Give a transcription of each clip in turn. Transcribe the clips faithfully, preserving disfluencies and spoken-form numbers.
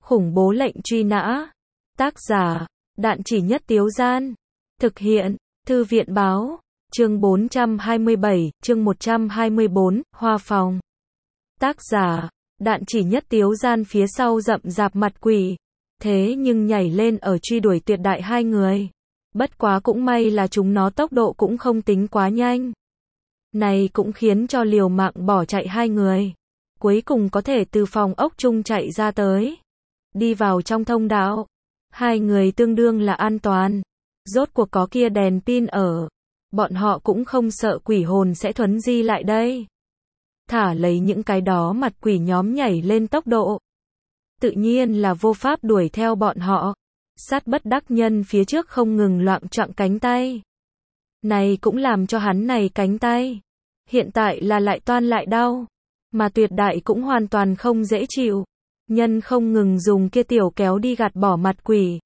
Khủng bố lệnh truy nã. Tác giả, Đạn Chỉ Nhất Tiếu Gian. Thực hiện, Thư viện báo. Chương bốn trăm hai mươi bảy, chương một trăm hai mươi bốn, Hoa Phòng. Tác giả, Đạn Chỉ Nhất Tiếu Gian. Phía sau rậm rạp mặt quỷ. Thế nhưng nhảy lên ở truy đuổi tuyệt đại hai người. Bất quá cũng may là chúng nó tốc độ cũng không tính quá nhanh. Này cũng khiến cho liều mạng bỏ chạy hai người. Cuối cùng có thể từ phòng ốc chung chạy ra tới. Đi vào trong thông đạo. Hai người tương đương là an toàn. Rốt cuộc có kia đèn pin ở. Bọn họ cũng không sợ quỷ hồn sẽ thuấn di lại đây. Thả lấy những cái đó mặt quỷ nhóm nhảy lên tốc độ. Tự nhiên là vô pháp đuổi theo bọn họ. Sát bất đắc nhân phía trước không ngừng loạng choạng cánh tay. Này cũng làm cho hắn này cánh tay. Hiện tại là lại toan lại đau. Mà tuyệt đại cũng hoàn toàn không dễ chịu. Nhân không ngừng dùng kia tiểu kéo đi gạt bỏ mặt quỷ.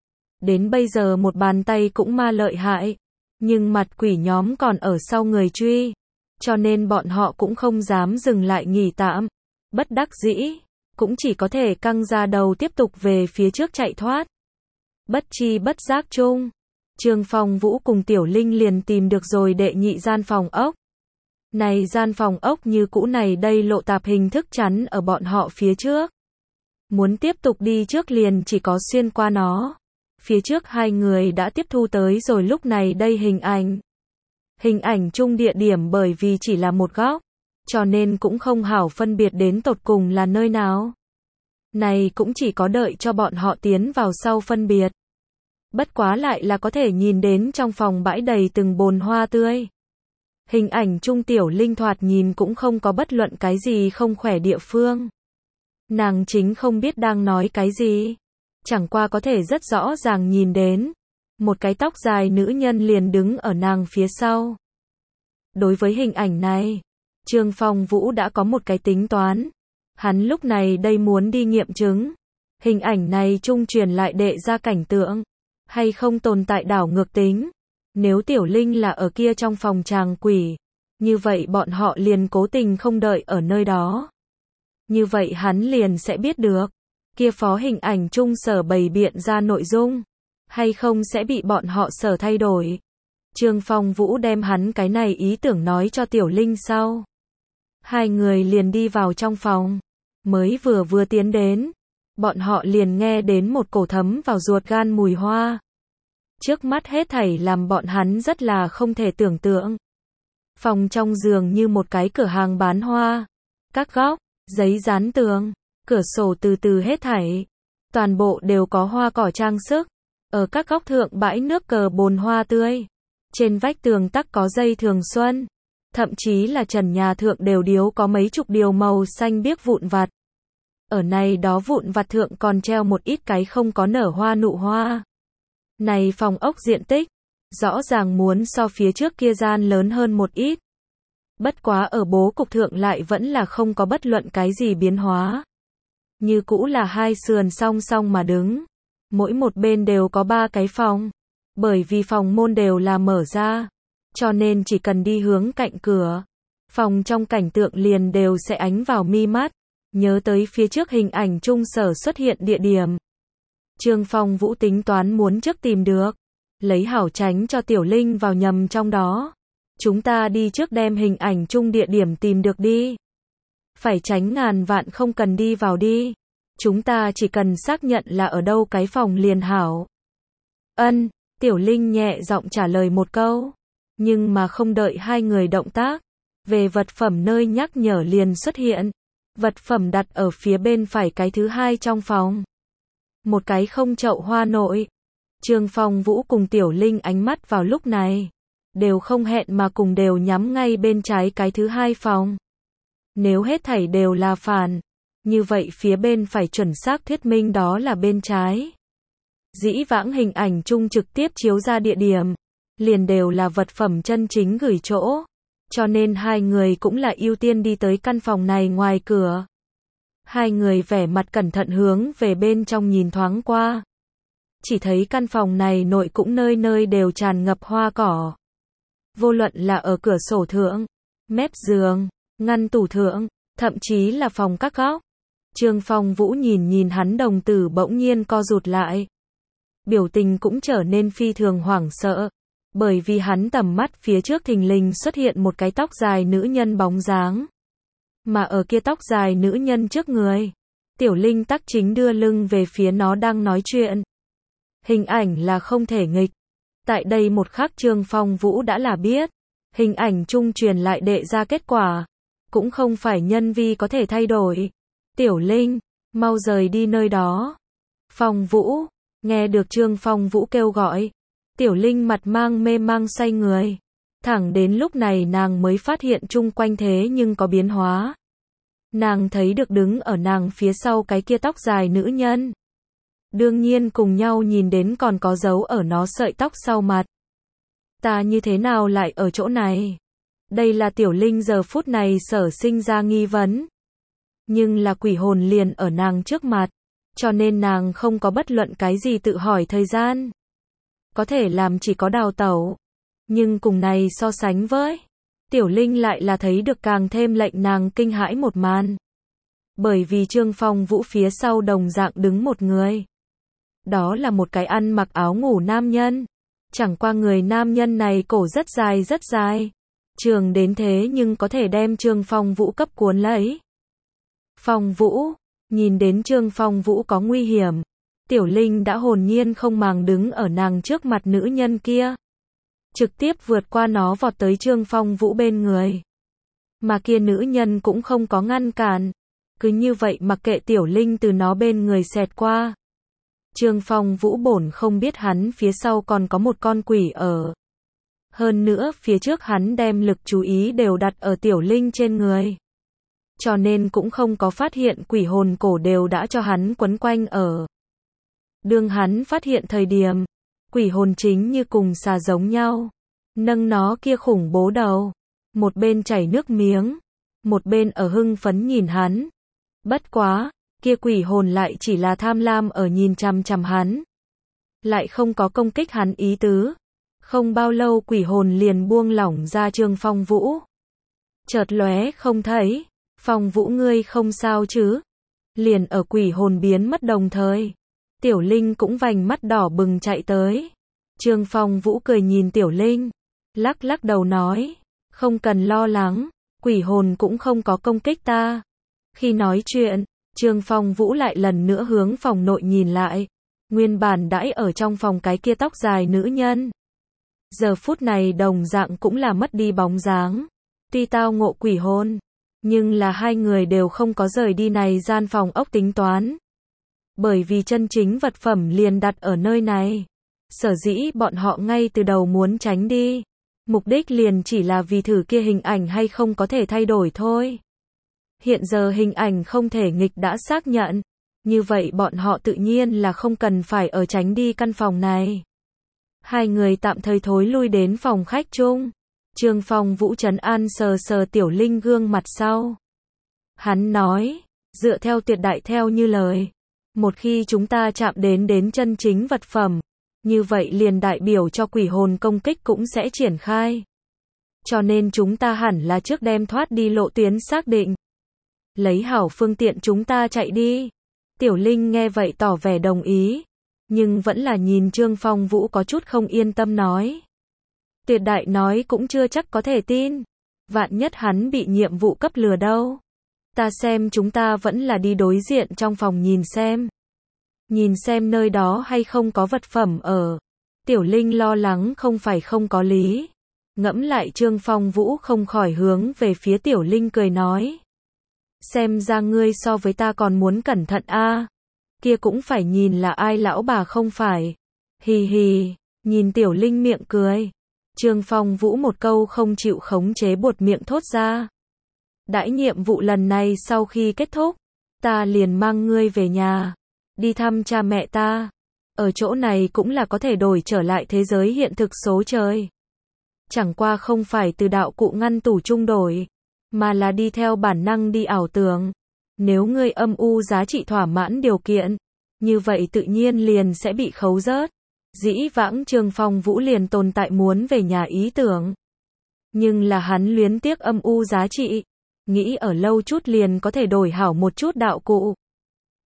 Đến bây giờ một bàn tay cũng ma lợi hại. Nhưng mặt quỷ nhóm còn ở sau người truy. Cho nên bọn họ cũng không dám dừng lại nghỉ tạm. Bất đắc dĩ. Cũng chỉ có thể căng ra đầu tiếp tục về phía trước chạy thoát. Bất chi bất giác chung. Trương Phong Vũ cùng Tiểu Linh liền tìm được rồi đệ nhị gian phòng ốc. Này gian phòng ốc như cũ này đây lộ tạp hình thức chắn ở bọn họ phía trước. Muốn tiếp tục đi trước liền chỉ có xuyên qua nó. Phía trước hai người đã tiếp thu tới rồi lúc này đây hình ảnh. Hình ảnh chung địa điểm bởi vì chỉ là một góc. Cho nên cũng không hảo phân biệt đến tột cùng là nơi nào. Này cũng chỉ có đợi cho bọn họ tiến vào sau phân biệt. Bất quá lại là có thể nhìn đến trong phòng bãi đầy từng bồn hoa tươi. Hình ảnh chung Tiểu Linh thoạt nhìn cũng không có bất luận cái gì không khỏe địa phương. Nàng chính không biết đang nói cái gì. Chẳng qua có thể rất rõ ràng nhìn đến. Một cái tóc dài nữ nhân liền đứng ở nàng phía sau. Đối với hình ảnh này, Trương Phong Vũ đã có một cái tính toán. Hắn lúc này đây muốn đi nghiệm chứng. Hình ảnh này trung truyền lại đệ ra cảnh tượng. Hay không tồn tại đảo ngược tính. Nếu Tiểu Linh là ở kia trong phòng tràng quỷ. Như vậy bọn họ liền cố tình không đợi ở nơi đó. Như vậy hắn liền sẽ biết được. Kia phó hình ảnh chung sở bày biện ra nội dung. Hay không sẽ bị bọn họ sở thay đổi. Trương Phong Vũ đem hắn cái này ý tưởng nói cho Tiểu Linh sau. Hai người liền đi vào trong phòng. Mới vừa vừa tiến đến. Bọn họ liền nghe đến một cổ thấm vào ruột gan mùi hoa. Trước mắt hết thảy làm bọn hắn rất là không thể tưởng tượng. Phòng trong giường như một cái cửa hàng bán hoa. Các góc, giấy dán tường, cửa sổ từ từ hết thảy. Toàn bộ đều có hoa cỏ trang sức. Ở các góc thượng bãi nước cờ bồn hoa tươi. Trên vách tường tắc có dây thường xuân. Thậm chí là trần nhà thượng đều điếu có mấy chục điều màu xanh biếc vụn vặt. Ở này đó vụn vặt thượng còn treo một ít cái không có nở hoa nụ hoa. Này phòng ốc diện tích, rõ ràng muốn so phía trước kia gian lớn hơn một ít. Bất quá ở bố cục thượng lại vẫn là không có bất luận cái gì biến hóa. Như cũ là hai sườn song song mà đứng. Mỗi một bên đều có ba cái phòng. Bởi vì phòng môn đều là mở ra. Cho nên chỉ cần đi hướng cạnh cửa. Phòng trong cảnh tượng liền đều sẽ ánh vào mi mắt. Nhớ tới phía trước hình ảnh chung sở xuất hiện địa điểm. Trương Phong Vũ tính toán muốn trước tìm được. Lấy hảo tránh cho Tiểu Linh vào nhầm trong đó. Chúng ta đi trước đem hình ảnh chung địa điểm tìm được đi. Phải tránh ngàn vạn không cần đi vào đi. Chúng ta chỉ cần xác nhận là ở đâu cái phòng liền hảo. Ân, Tiểu Linh nhẹ giọng trả lời một câu. Nhưng mà không đợi hai người động tác. Về vật phẩm nơi nhắc nhở liền xuất hiện. Vật phẩm đặt ở phía bên phải cái thứ hai trong phòng. Một cái không chậu hoa nội. Trương Phong Vũ cùng Tiểu Linh ánh mắt vào lúc này. Đều không hẹn mà cùng đều nhắm ngay bên trái cái thứ hai phòng. Nếu hết thảy đều là phản. Như vậy phía bên phải chuẩn xác thuyết minh đó là bên trái. Dĩ vãng hình ảnh chung trực tiếp chiếu ra địa điểm. Liền đều là vật phẩm chân chính gửi chỗ. Cho nên hai người cũng là ưu tiên đi tới căn phòng này ngoài cửa. Hai người vẻ mặt cẩn thận hướng về bên trong nhìn thoáng qua. Chỉ thấy căn phòng này nội cũng nơi nơi đều tràn ngập hoa cỏ. Vô luận là ở cửa sổ thượng, mép giường, ngăn tủ thượng, thậm chí là phòng các góc. Trương Phong Vũ nhìn nhìn hắn, đồng tử bỗng nhiên co rụt lại. Biểu tình cũng trở nên phi thường hoảng sợ, bởi vì hắn tầm mắt phía trước thình lình xuất hiện một cái tóc dài nữ nhân bóng dáng. Mà ở kia tóc dài nữ nhân trước người, Tiểu Linh tắc chính đưa lưng về phía nó đang nói chuyện. Hình ảnh là không thể nghịch. Tại đây một khắc Trương Phong Vũ đã là biết, hình ảnh trung truyền lại đệ ra kết quả, cũng không phải nhân vi có thể thay đổi. Tiểu Linh, mau rời đi nơi đó. Phong Vũ, nghe được Trương Phong Vũ kêu gọi, Tiểu Linh mặt mang mê mang xoay người. Thẳng đến lúc này nàng mới phát hiện chung quanh thế nhưng có biến hóa. Nàng thấy được đứng ở nàng phía sau cái kia tóc dài nữ nhân. Đương nhiên cùng nhau nhìn đến còn có dấu ở nó sợi tóc sau mặt. Ta như thế nào lại ở chỗ này? Đây là Tiểu Linh giờ phút này sở sinh ra nghi vấn. Nhưng là quỷ hồn liền ở nàng trước mặt, cho nên nàng không có bất luận cái gì tự hỏi thời gian. Có thể làm chỉ có đào tẩu. Nhưng cùng này so sánh với, Tiểu Linh lại là thấy được càng thêm lệnh nàng kinh hãi một màn. Bởi vì Trương Phong Vũ phía sau đồng dạng đứng một người. Đó là một cái ăn mặc áo ngủ nam nhân. Chẳng qua người nam nhân này cổ rất dài rất dài. Trường đến thế nhưng có thể đem Trương Phong Vũ cấp cuốn lấy. Phong Vũ, nhìn đến Trương Phong Vũ có nguy hiểm, Tiểu Linh đã hồn nhiên không màng đứng ở nàng trước mặt nữ nhân kia. Trực tiếp vượt qua nó vọt tới Trương Phong Vũ bên người. Mà kia nữ nhân cũng không có ngăn cản. Cứ như vậy mặc kệ Tiểu Linh từ nó bên người xẹt qua. Trương Phong Vũ bổn không biết hắn phía sau còn có một con quỷ ở. Hơn nữa phía trước hắn đem lực chú ý đều đặt ở Tiểu Linh trên người. Cho nên cũng không có phát hiện quỷ hồn cổ đều đã cho hắn quấn quanh ở. Đương hắn phát hiện thời điểm, quỷ hồn chính như cùng xà giống nhau. Nâng nó kia khủng bố đầu. Một bên chảy nước miếng. Một bên ở hưng phấn nhìn hắn. Bất quá, kia quỷ hồn lại chỉ là tham lam ở nhìn chằm chằm hắn. Lại không có công kích hắn ý tứ. Không bao lâu quỷ hồn liền buông lỏng ra Trương Phong Vũ. Chợt lóe không thấy. Phong Vũ ngươi không sao chứ? Liền ở quỷ hồn biến mất đồng thời. Tiểu Linh cũng vành mắt đỏ bừng chạy tới. Trương Phong Vũ cười nhìn Tiểu Linh. Lắc lắc đầu nói. Không cần lo lắng. Quỷ hồn cũng không có công kích ta. Khi nói chuyện, Trương Phong Vũ lại lần nữa hướng phòng nội nhìn lại. Nguyên bản đãi ở trong phòng cái kia tóc dài nữ nhân. Giờ phút này đồng dạng cũng là mất đi bóng dáng. Tuy tao ngộ quỷ hồn, nhưng là hai người đều không có rời đi này gian phòng ốc tính toán. Bởi vì chân chính vật phẩm liền đặt ở nơi này. Sở dĩ bọn họ ngay từ đầu muốn tránh đi. Mục đích liền chỉ là vì thử kia hình ảnh hay không có thể thay đổi thôi. Hiện giờ hình ảnh không thể nghịch đã xác nhận. Như vậy bọn họ tự nhiên là không cần phải ở tránh đi căn phòng này. Hai người tạm thời thối lui đến phòng khách chung. Trương Phong Vũ trấn an sờ sờ Tiểu Linh gương mặt sau. Hắn nói, dựa theo tuyệt đại theo như lời. Một khi chúng ta chạm đến đến chân chính vật phẩm, như vậy liền đại biểu cho quỷ hồn công kích cũng sẽ triển khai. Cho nên chúng ta hẳn là trước đem thoát đi lộ tuyến xác định. Lấy hảo phương tiện chúng ta chạy đi. Tiểu Linh nghe vậy tỏ vẻ đồng ý. Nhưng vẫn là nhìn Trương Phong Vũ có chút không yên tâm nói. Tuyệt đại nói cũng chưa chắc có thể tin. Vạn nhất hắn bị nhiệm vụ cấp lừa đâu. Ta xem chúng ta vẫn là đi đối diện trong phòng nhìn xem. Nhìn xem nơi đó hay không có vật phẩm ở. Tiểu Linh lo lắng không phải không có lý. Ngẫm lại Trương Phong Vũ không khỏi hướng về phía Tiểu Linh cười nói. Xem ra ngươi so với ta còn muốn cẩn thận a. Kia cũng phải nhìn là ai lão bà không phải. Hì hì, nhìn Tiểu Linh miệng cười. Trương Phong Vũ một câu không chịu khống chế buột miệng thốt ra. Đãi nhiệm vụ lần này sau khi kết thúc, ta liền mang ngươi về nhà, đi thăm cha mẹ ta. Ở chỗ này cũng là có thể đổi trở lại thế giới hiện thực số trời. Chẳng qua không phải từ đạo cụ ngăn tủ trung đổi, mà là đi theo bản năng đi ảo tưởng. Nếu ngươi âm u giá trị thỏa mãn điều kiện, như vậy tự nhiên liền sẽ bị khấu rớt. Dĩ vãng Trương Phong Vũ liền tồn tại muốn về nhà ý tưởng. Nhưng là hắn luyến tiếc âm u giá trị, nghĩ ở lâu chút liền có thể đổi hảo một chút đạo cụ.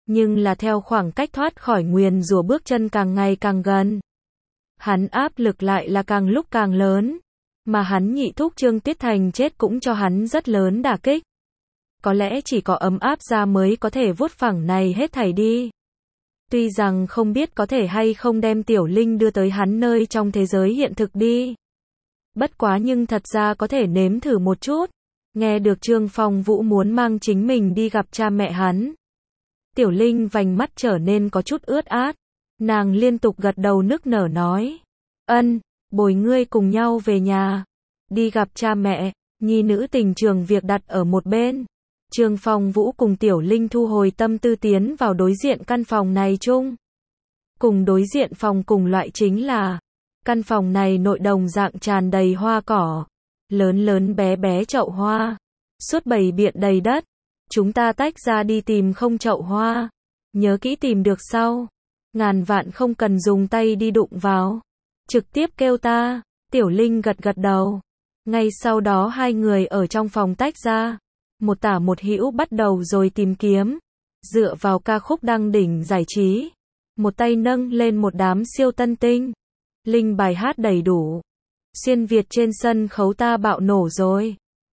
Nhưng là theo khoảng cách thoát khỏi nguyền rủa bước chân càng ngày càng gần, hắn áp lực lại là càng lúc càng lớn. Mà hắn nhị thúc Trương Tiết Thành chết cũng cho hắn rất lớn đả kích. Có lẽ chỉ có ấm áp ra mới có thể vuốt phẳng này hết thảy đi. Tuy rằng không biết có thể hay không đem Tiểu Linh đưa tới hắn nơi trong thế giới hiện thực đi. Bất quá nhưng thật ra có thể nếm thử một chút. Nghe được Trương Phong Vũ muốn mang chính mình đi gặp cha mẹ hắn. Tiểu Linh vành mắt trở nên có chút ướt át. Nàng liên tục gật đầu nức nở nói. Ân, bồi ngươi cùng nhau về nhà. Đi gặp cha mẹ, nhi nữ tình trường việc đặt ở một bên. Trương Phong Vũ cùng Tiểu Linh thu hồi tâm tư tiến vào đối diện căn phòng này chung. Cùng đối diện phòng cùng loại chính là, căn phòng này nội đồng dạng tràn đầy hoa cỏ, lớn lớn bé bé chậu hoa, suốt bầy biện đầy đất. Chúng ta tách ra đi tìm không chậu hoa, nhớ kỹ tìm được sau, ngàn vạn không cần dùng tay đi đụng vào, trực tiếp kêu ta. Tiểu Linh gật gật đầu. Ngay sau đó hai người ở trong phòng tách ra, một tả một hữu bắt đầu rồi tìm kiếm, dựa vào ca khúc đăng đỉnh giải trí, một tay nâng lên một đám siêu tân tinh, linh bài hát đầy đủ. Xuyên Việt trên sân khấu ta bạo nổ rồi.